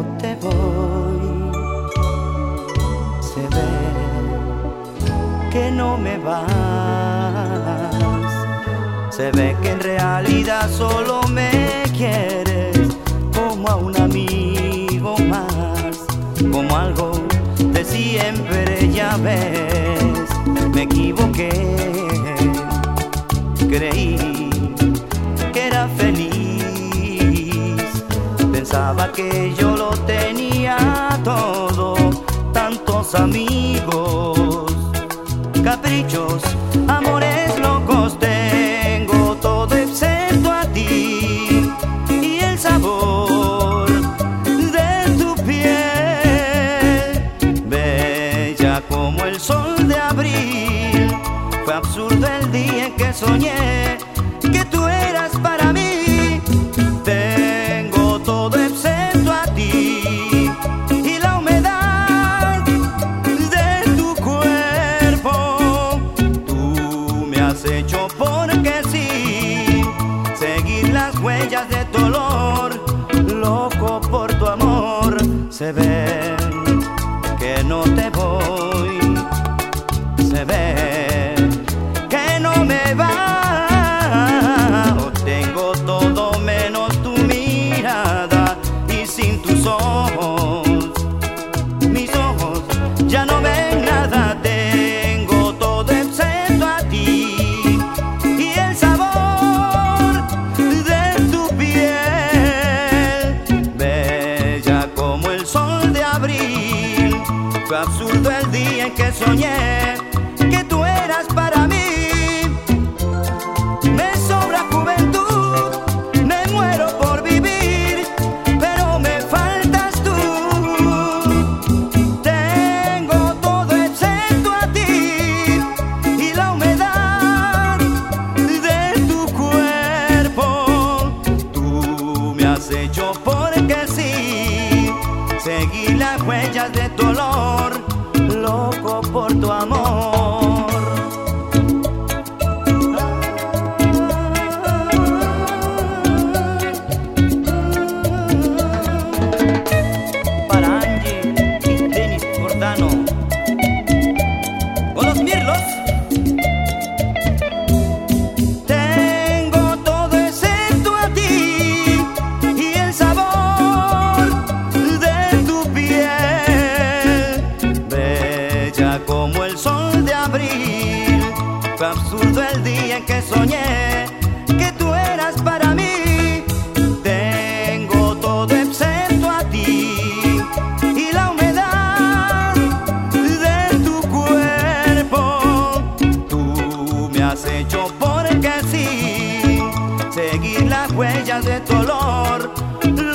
te voy. Se ve que no me vas. Se ve que en realidad solo me quieres como a un amigo más, como algo de siempre. Ya ves, me equivoqué, creí que era feliz, pensaba que yo lo tenía todo, tantos amigos, caprichos, amores locos, tengo todo excepto a ti y el sabor de tu piel, bella como el sol de abril. Fue absurdo el día en que soñé que tú eras para mí. Tengo todo excepto a ti y la humedad de tu cuerpo. Tú me has hecho porque sí, seguir las huellas de tu olor, loco por tu amor. Se ve que no te voy, se ve que no me va. Tengo todo menos tu mirada y sin tus ojos, mis ojos ya no ven nada. Tengo todo excepto a ti y el sabor de tu piel, bella como el sol de abril. Fue absurdo el día en que soñé que tú eras para mí. Me sobra juventud, me muero por vivir, pero me faltas tú. Tengo todo excepto a ti y la humedad de tu cuerpo. Tú me has hecho porque sí, seguir las huellas de tu olor, loco por tu amor. Para Angie y Denis Jordano, con los Mirlos. Tengo todo excepto a ti y el sabor de tu piel, bella como el sol de abril. Fue absurdo el día en que soñé que tú eras para mí. Tengo todo excepto a ti y la humedad de tu cuerpo. Tú me has hecho porque sí, seguir las huellas de tu olor,